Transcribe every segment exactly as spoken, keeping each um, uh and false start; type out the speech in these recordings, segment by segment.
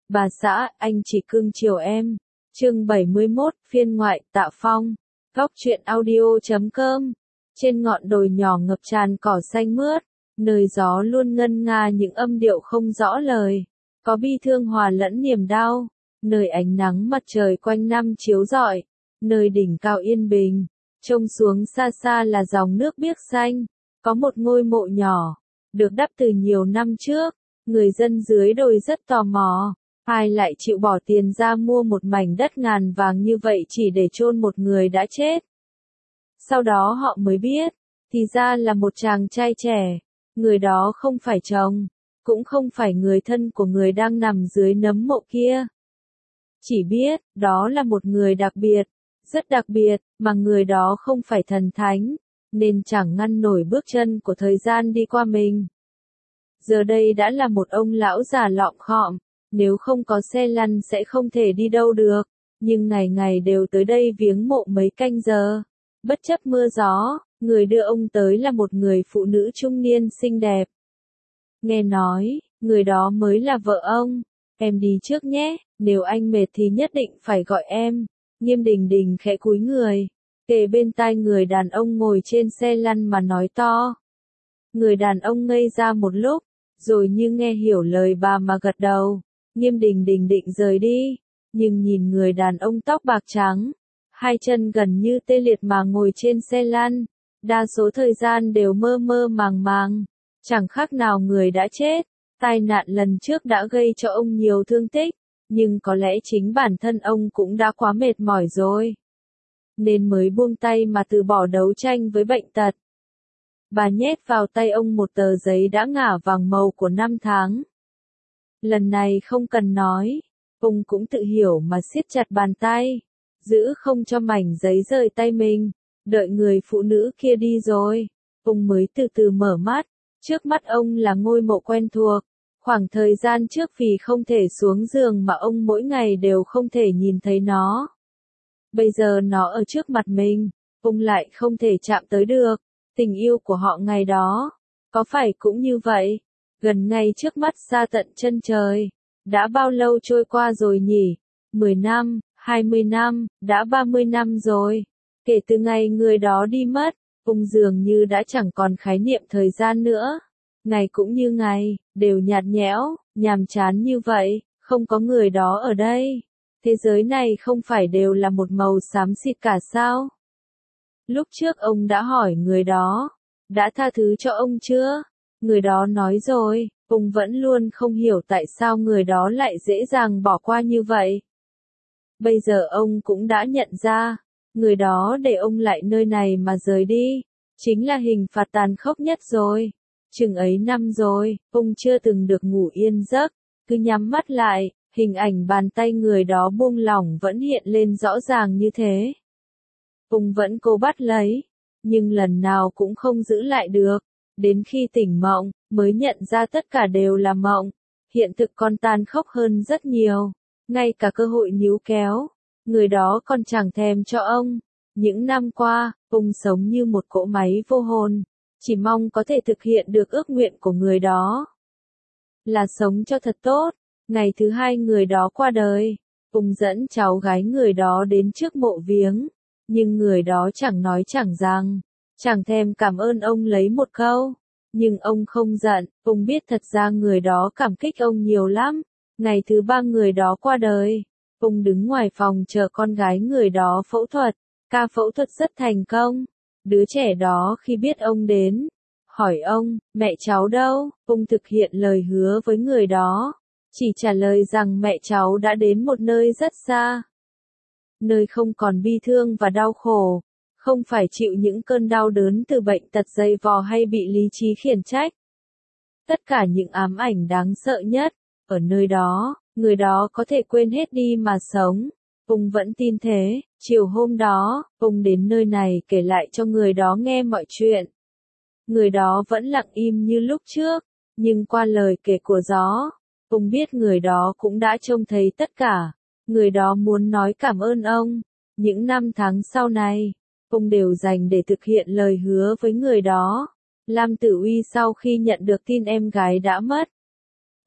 Bà xã, anh chỉ cưng chiều em. Chương bảy mươi mốt, phiên ngoại, Tạ Phong. Góc truyện audio chấm com. Trên ngọn đồi nhỏ ngập tràn cỏ xanh mướt, nơi gió luôn ngân nga những âm điệu không rõ lời, có bi thương hòa lẫn niềm đau, nơi ánh nắng mặt trời quanh năm chiếu rọi, nơi đỉnh cao yên bình, trông xuống xa xa là dòng nước biếc xanh, có một ngôi mộ nhỏ, được đắp từ nhiều năm trước, người dân dưới đồi rất tò mò. Ai lại chịu bỏ tiền ra mua một mảnh đất ngàn vàng như vậy chỉ để chôn một người đã chết? Sau đó họ mới biết, thì ra là một chàng trai trẻ, người đó không phải chồng, cũng không phải người thân của người đang nằm dưới nấm mộ kia. Chỉ biết, đó là một người đặc biệt, rất đặc biệt, mà người đó không phải thần thánh, nên chẳng ngăn nổi bước chân của thời gian đi qua mình. Giờ đây đã là một ông lão già lọm khọm. Nếu không có xe lăn sẽ không thể đi đâu được, nhưng ngày ngày đều tới đây viếng mộ mấy canh giờ. Bất chấp mưa gió, người đưa ông tới là một người phụ nữ trung niên xinh đẹp. Nghe nói, người đó mới là vợ ông. Em đi trước nhé, nếu anh mệt thì nhất định phải gọi em. Nghiêm Đình Đình khẽ cúi người, kề bên tai người đàn ông ngồi trên xe lăn mà nói to. Người đàn ông ngây ra một lúc, rồi như nghe hiểu lời bà mà gật đầu. Nghiêm Đình Đình định rời đi, nhưng nhìn người đàn ông tóc bạc trắng, hai chân gần như tê liệt mà ngồi trên xe lăn, đa số thời gian đều mơ mơ màng màng, chẳng khác nào người đã chết. Tai nạn lần trước đã gây cho ông nhiều thương tích, nhưng có lẽ chính bản thân ông cũng đã quá mệt mỏi rồi, nên mới buông tay mà từ bỏ đấu tranh với bệnh tật. Bà nhét vào tay ông một tờ giấy đã ngả vàng màu của năm tháng. Lần này không cần nói, ông cũng tự hiểu mà siết chặt bàn tay, giữ không cho mảnh giấy rời tay mình, đợi người phụ nữ kia đi rồi, ông mới từ từ mở mắt, trước mắt ông là ngôi mộ quen thuộc, khoảng thời gian trước vì không thể xuống giường mà ông mỗi ngày đều không thể nhìn thấy nó. Bây giờ nó ở trước mặt mình, ông lại không thể chạm tới được, tình yêu của họ ngày đó, có phải cũng như vậy? Gần ngay trước mắt xa tận chân trời. Đã bao lâu trôi qua rồi nhỉ? Mười năm, hai mươi năm, đã ba mươi năm rồi. Kể từ ngày người đó đi mất, ông dường như đã chẳng còn khái niệm thời gian nữa. Ngày cũng như ngày, đều nhạt nhẽo, nhàm chán như vậy, không có người đó ở đây. Thế giới này không phải đều là một màu xám xịt cả sao? Lúc trước ông đã hỏi người đó, đã tha thứ cho ông chưa? Người đó nói rồi, ông vẫn luôn không hiểu tại sao người đó lại dễ dàng bỏ qua như vậy. Bây giờ ông cũng đã nhận ra, người đó để ông lại nơi này mà rời đi, chính là hình phạt tàn khốc nhất rồi. Chừng ấy năm rồi, ông chưa từng được ngủ yên giấc, cứ nhắm mắt lại, hình ảnh bàn tay người đó buông lỏng vẫn hiện lên rõ ràng như thế. Ông vẫn cố bắt lấy, nhưng lần nào cũng không giữ lại được. Đến khi tỉnh mộng, mới nhận ra tất cả đều là mộng, hiện thực còn tàn khốc hơn rất nhiều, ngay cả cơ hội níu kéo, người đó còn chẳng thèm cho ông. Những năm qua, ông sống như một cỗ máy vô hồn, chỉ mong có thể thực hiện được ước nguyện của người đó. Là sống cho thật tốt. Ngày thứ hai người đó qua đời, ông dẫn cháu gái người đó đến trước mộ viếng, nhưng người đó chẳng nói chẳng rằng. Chẳng thèm cảm ơn ông lấy một câu, nhưng ông không giận, ông biết thật ra người đó cảm kích ông nhiều lắm. Ngày thứ ba người đó qua đời, ông đứng ngoài phòng chờ con gái người đó phẫu thuật, ca phẫu thuật rất thành công. Đứa trẻ đó khi biết ông đến, hỏi ông, mẹ cháu đâu? Ông thực hiện lời hứa với người đó, chỉ trả lời rằng mẹ cháu đã đến một nơi rất xa, nơi không còn bi thương và đau khổ. Không phải chịu những cơn đau đớn từ bệnh tật dày vò hay bị lý trí khiển trách. Tất cả những ám ảnh đáng sợ nhất, ở nơi đó, người đó có thể quên hết đi mà sống. Ông vẫn tin thế. Chiều hôm đó, ông đến nơi này kể lại cho người đó nghe mọi chuyện. Người đó vẫn lặng im như lúc trước, nhưng qua lời kể của gió, ông biết người đó cũng đã trông thấy tất cả. Người đó muốn nói cảm ơn ông. Những năm tháng sau này, ông đều dành để thực hiện lời hứa với người đó. Lam Tử Uy sau khi nhận được tin em gái đã mất,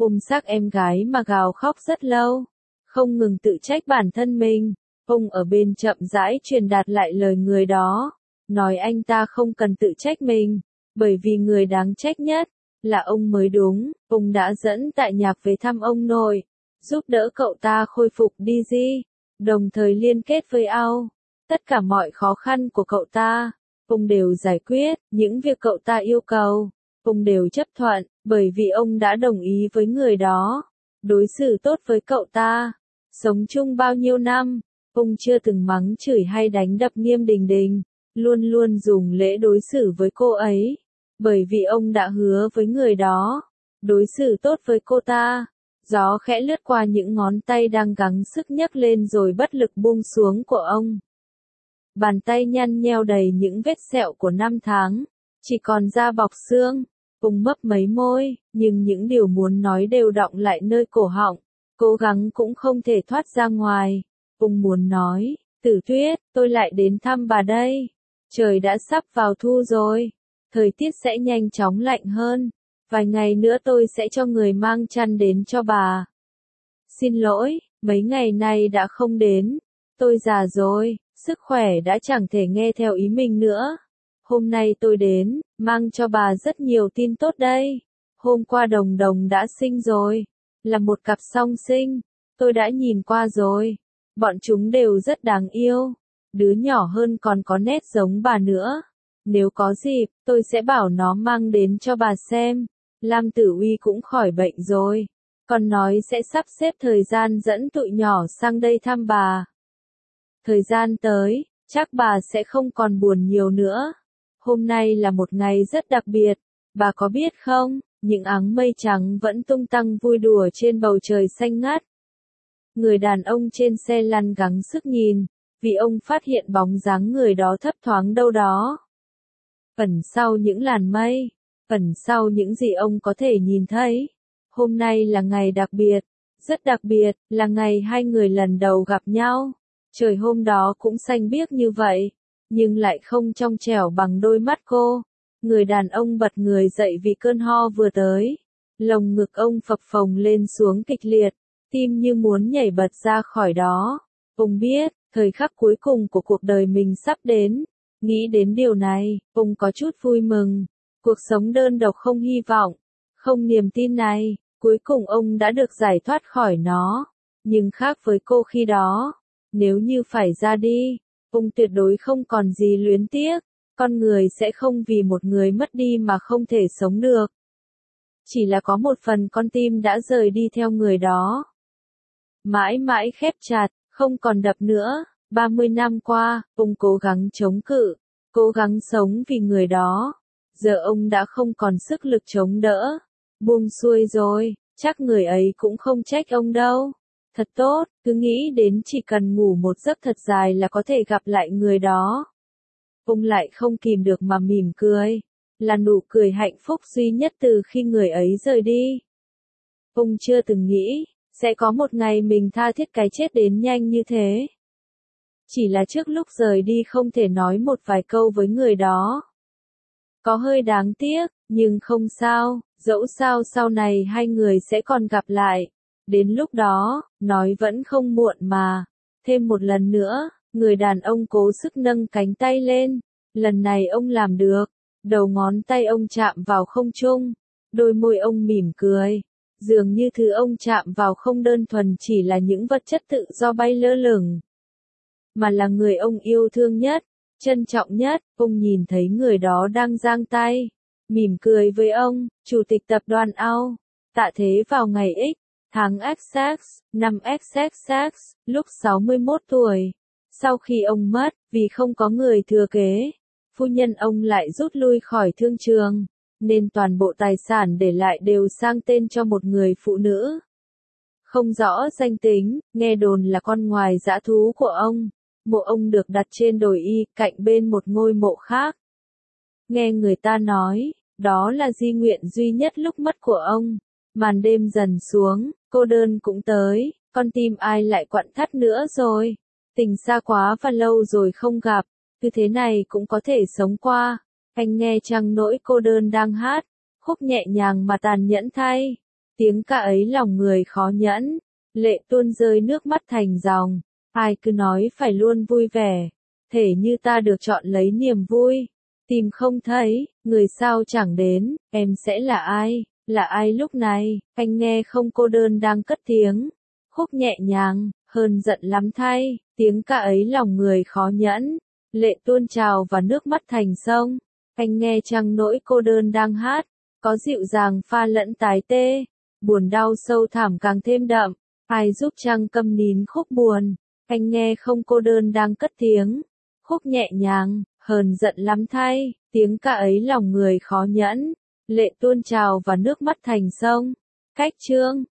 Ôm xác em gái mà gào khóc rất lâu, không ngừng tự trách bản thân mình. Ông ở bên chậm rãi truyền đạt lại lời người đó, nói anh ta không cần tự trách mình, bởi vì người đáng trách nhất là ông mới đúng. Ông đã dẫn Tại Nhạc về thăm ông nội, giúp đỡ cậu ta khôi phục đi di, đồng thời liên kết với Ao. Tất cả mọi khó khăn của cậu ta, ông đều giải quyết, những việc cậu ta yêu cầu, ông đều chấp thuận, bởi vì ông đã đồng ý với người đó, đối xử tốt với cậu ta. Sống chung bao nhiêu năm, ông chưa từng mắng chửi hay đánh đập Nghiêm Đình Đình, luôn luôn dùng lễ đối xử với cô ấy, bởi vì ông đã hứa với người đó, đối xử tốt với cô ta. Gió khẽ lướt qua những ngón tay đang gắng sức nhấc lên rồi bất lực buông xuống của ông. Bàn tay nhăn nheo đầy những vết sẹo của năm tháng, chỉ còn da bọc xương. Ông mấp mấy môi, nhưng những điều muốn nói đều đọng lại nơi cổ họng, cố gắng cũng không thể thoát ra ngoài. Ông muốn nói, Tử Tuyết, tôi lại đến thăm bà đây. Trời đã sắp vào thu rồi, thời tiết sẽ nhanh chóng lạnh hơn. Vài ngày nữa tôi sẽ cho người mang chăn đến cho bà. Xin lỗi, mấy ngày nay đã không đến. Tôi già rồi, sức khỏe đã chẳng thể nghe theo ý mình nữa. Hôm nay tôi đến, mang cho bà rất nhiều tin tốt đây. Hôm qua Đồng Đồng đã sinh rồi, là một cặp song sinh. Tôi đã nhìn qua rồi, bọn chúng đều rất đáng yêu. Đứa nhỏ hơn còn có nét giống bà nữa. Nếu có dịp, tôi sẽ bảo nó mang đến cho bà xem. Lam Tử Uy cũng khỏi bệnh rồi, còn nói sẽ sắp xếp thời gian dẫn tụi nhỏ sang đây thăm bà. Thời gian tới, chắc bà sẽ không còn buồn nhiều nữa. Hôm nay là một ngày rất đặc biệt, bà có biết không, những áng mây trắng vẫn tung tăng vui đùa trên bầu trời xanh ngắt. Người đàn ông trên xe lăn gắng sức nhìn, vì ông phát hiện bóng dáng người đó thấp thoáng đâu đó. Ẩn sau những làn mây, ẩn sau những gì ông có thể nhìn thấy. Hôm nay là ngày đặc biệt, rất đặc biệt, là ngày hai người lần đầu gặp nhau. Trời hôm đó cũng xanh biếc như vậy, nhưng lại không trong trẻo bằng đôi mắt cô. Người đàn ông bật người dậy vì cơn ho vừa tới. Lồng ngực ông phập phồng lên xuống kịch liệt, tim như muốn nhảy bật ra khỏi đó. Ông biết, thời khắc cuối cùng của cuộc đời mình sắp đến. Nghĩ đến điều này, ông có chút vui mừng. Cuộc sống đơn độc không hy vọng, không niềm tin này, cuối cùng ông đã được giải thoát khỏi nó. Nhưng khác với cô khi đó, nếu như phải ra đi, ông tuyệt đối không còn gì luyến tiếc. Con người sẽ không vì một người mất đi mà không thể sống được. Chỉ là có một phần con tim đã rời đi theo người đó. Mãi mãi khép chặt, không còn đập nữa. ba mươi năm qua, ông cố gắng chống cự, cố gắng sống vì người đó. Giờ ông đã không còn sức lực chống đỡ. Buông xuôi rồi, chắc người ấy cũng không trách ông đâu. Thật tốt, cứ nghĩ đến chỉ cần ngủ một giấc thật dài là có thể gặp lại người đó. Ông lại không kìm được mà mỉm cười. Là nụ cười hạnh phúc duy nhất từ khi người ấy rời đi. Ông chưa từng nghĩ, sẽ có một ngày mình tha thiết cái chết đến nhanh như thế. Chỉ là trước lúc rời đi không thể nói một vài câu với người đó. Có hơi đáng tiếc, nhưng không sao, dẫu sao sau này hai người sẽ còn gặp lại. Đến lúc đó, nói vẫn không muộn mà. Thêm một lần nữa, người đàn ông cố sức nâng cánh tay lên. Lần này ông làm được. Đầu ngón tay ông chạm vào không trung. Đôi môi ông mỉm cười. Dường như thứ ông chạm vào không đơn thuần chỉ là những vật chất tự do bay lơ lửng, mà là người ông yêu thương nhất, trân trọng nhất. Ông nhìn thấy người đó đang giang tay, mỉm cười với ông. Chủ tịch tập đoàn Ao, tạ thế vào ngày X, tháng X, năm X, lúc sáu mươi mốt tuổi. Sau khi ông mất, vì không có người thừa kế, phu nhân ông lại rút lui khỏi thương trường, nên toàn bộ tài sản để lại đều sang tên cho một người phụ nữ. Không rõ danh tính, nghe đồn là con ngoài dã thú của ông. Mộ ông được đặt trên đồi Y, cạnh bên một ngôi mộ khác. Nghe người ta nói, đó là di nguyện duy nhất lúc mất của ông. Màn đêm dần xuống, cô đơn cũng tới, con tim ai lại quặn thắt nữa rồi. Tình xa quá và lâu rồi không gặp, cứ thế này cũng có thể sống qua. Anh nghe chăng nỗi cô đơn đang hát, khúc nhẹ nhàng mà tàn nhẫn thay. tiếng ca ấy lòng người khó nhẫn, lệ tuôn rơi nước mắt thành dòng, ai cứ nói phải luôn vui vẻ, thể như ta được chọn lấy niềm vui, tìm không thấy, người sao chẳng đến, em sẽ là ai, là ai lúc này, anh nghe không cô đơn đang cất tiếng, khúc nhẹ nhàng, hơn giận lắm thay, tiếng ca ấy lòng người khó nhẫn, lệ tuôn trào và nước mắt thành sông, anh nghe chăng nỗi cô đơn đang hát, có dịu dàng pha lẫn tái tê, buồn đau sâu thẳm càng thêm đậm, ai giúp chăng câm nín khúc buồn, anh nghe không cô đơn đang cất tiếng, khúc nhẹ nhàng, hờn giận lắm thay, tiếng ca ấy lòng người khó nhẫn, lệ tuôn trào và nước mắt thành sông, cách chương.